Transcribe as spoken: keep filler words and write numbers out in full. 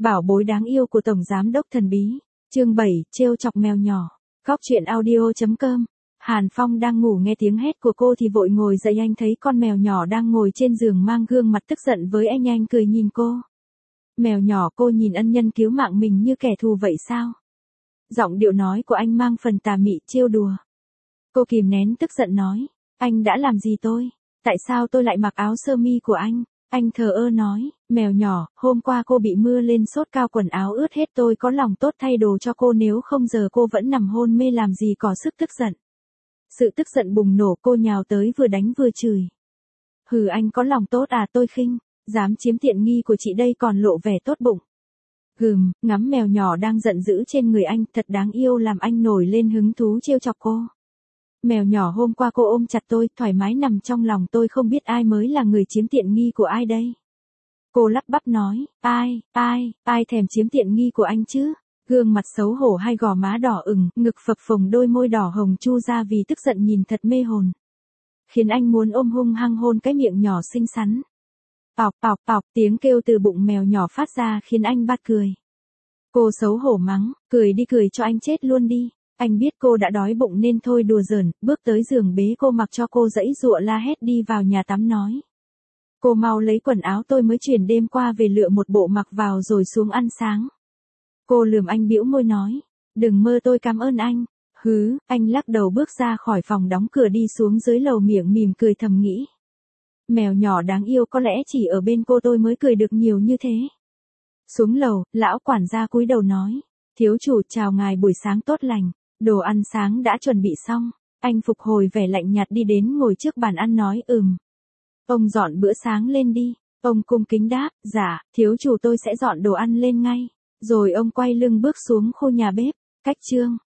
Bảo bối đáng yêu của Tổng Giám đốc thần bí. Chương bảy, trêu chọc mèo nhỏ. Góc truyện audio chấm com. Hàn Phong đang ngủ nghe tiếng hét của cô thì vội ngồi dậy, anh thấy con mèo nhỏ đang ngồi trên giường mang gương mặt tức giận với anh, anh cười nhìn cô. Mèo nhỏ, cô nhìn ân nhân cứu mạng mình như kẻ thù vậy sao? Giọng điệu nói của anh mang phần tà mị trêu đùa. Cô kìm nén tức giận nói, anh đã làm gì tôi? Tại sao tôi lại mặc áo sơ mi của anh? Anh thờ ơ nói, mèo nhỏ, hôm qua cô bị mưa lên sốt cao, quần áo ướt hết, tôi có lòng tốt thay đồ cho cô, nếu không giờ cô vẫn nằm hôn mê làm gì có sức tức giận. Sự tức giận bùng nổ, cô nhào tới vừa đánh vừa chửi. Hừ, anh có lòng tốt à, tôi khinh, dám chiếm tiện nghi của chị đây còn lộ vẻ tốt bụng. Gừm, ngắm mèo nhỏ đang giận dữ trên người anh, thật đáng yêu, làm anh nổi lên hứng thú trêu chọc cô. Mèo nhỏ, hôm qua cô ôm chặt tôi, thoải mái nằm trong lòng tôi, không biết ai mới là người chiếm tiện nghi của ai đây. Cô lắp bắp nói, ai, ai, ai thèm chiếm tiện nghi của anh chứ? Gương mặt xấu hổ, hai gò má đỏ ửng, ngực phập phồng, đôi môi đỏ hồng chu ra vì tức giận nhìn thật mê hồn. Khiến anh muốn ôm hung hăng hôn cái miệng nhỏ xinh xắn. Pọc pọc pọc, tiếng kêu từ bụng mèo nhỏ phát ra khiến anh bật cười. Cô xấu hổ mắng, cười đi, cười cho anh chết luôn đi. Anh biết cô đã đói bụng nên thôi đùa giỡn, bước tới giường bế cô, mặc cho cô dãy dụa la hét, đi vào nhà tắm nói. Cô mau lấy quần áo tôi mới chuyển đêm qua về, lựa một bộ mặc vào rồi xuống ăn sáng. Cô lườm anh, bĩu môi nói, đừng mơ, tôi cảm ơn anh. Hứ, anh lắc đầu bước ra khỏi phòng, đóng cửa đi xuống dưới lầu, miệng mỉm cười thầm nghĩ. Mèo nhỏ đáng yêu, có lẽ chỉ ở bên cô tôi mới cười được nhiều như thế. Xuống lầu, lão quản gia cúi đầu nói, thiếu chủ chào ngài, buổi sáng tốt lành. Đồ ăn sáng đã chuẩn bị xong. Anh phục hồi vẻ lạnh nhạt đi đến ngồi trước bàn ăn nói, ừm. Ông dọn bữa sáng lên đi. Ông cung kính đáp, dạ, thiếu chủ tôi sẽ dọn đồ ăn lên ngay. Rồi ông quay lưng bước xuống khu nhà bếp. Cách chương.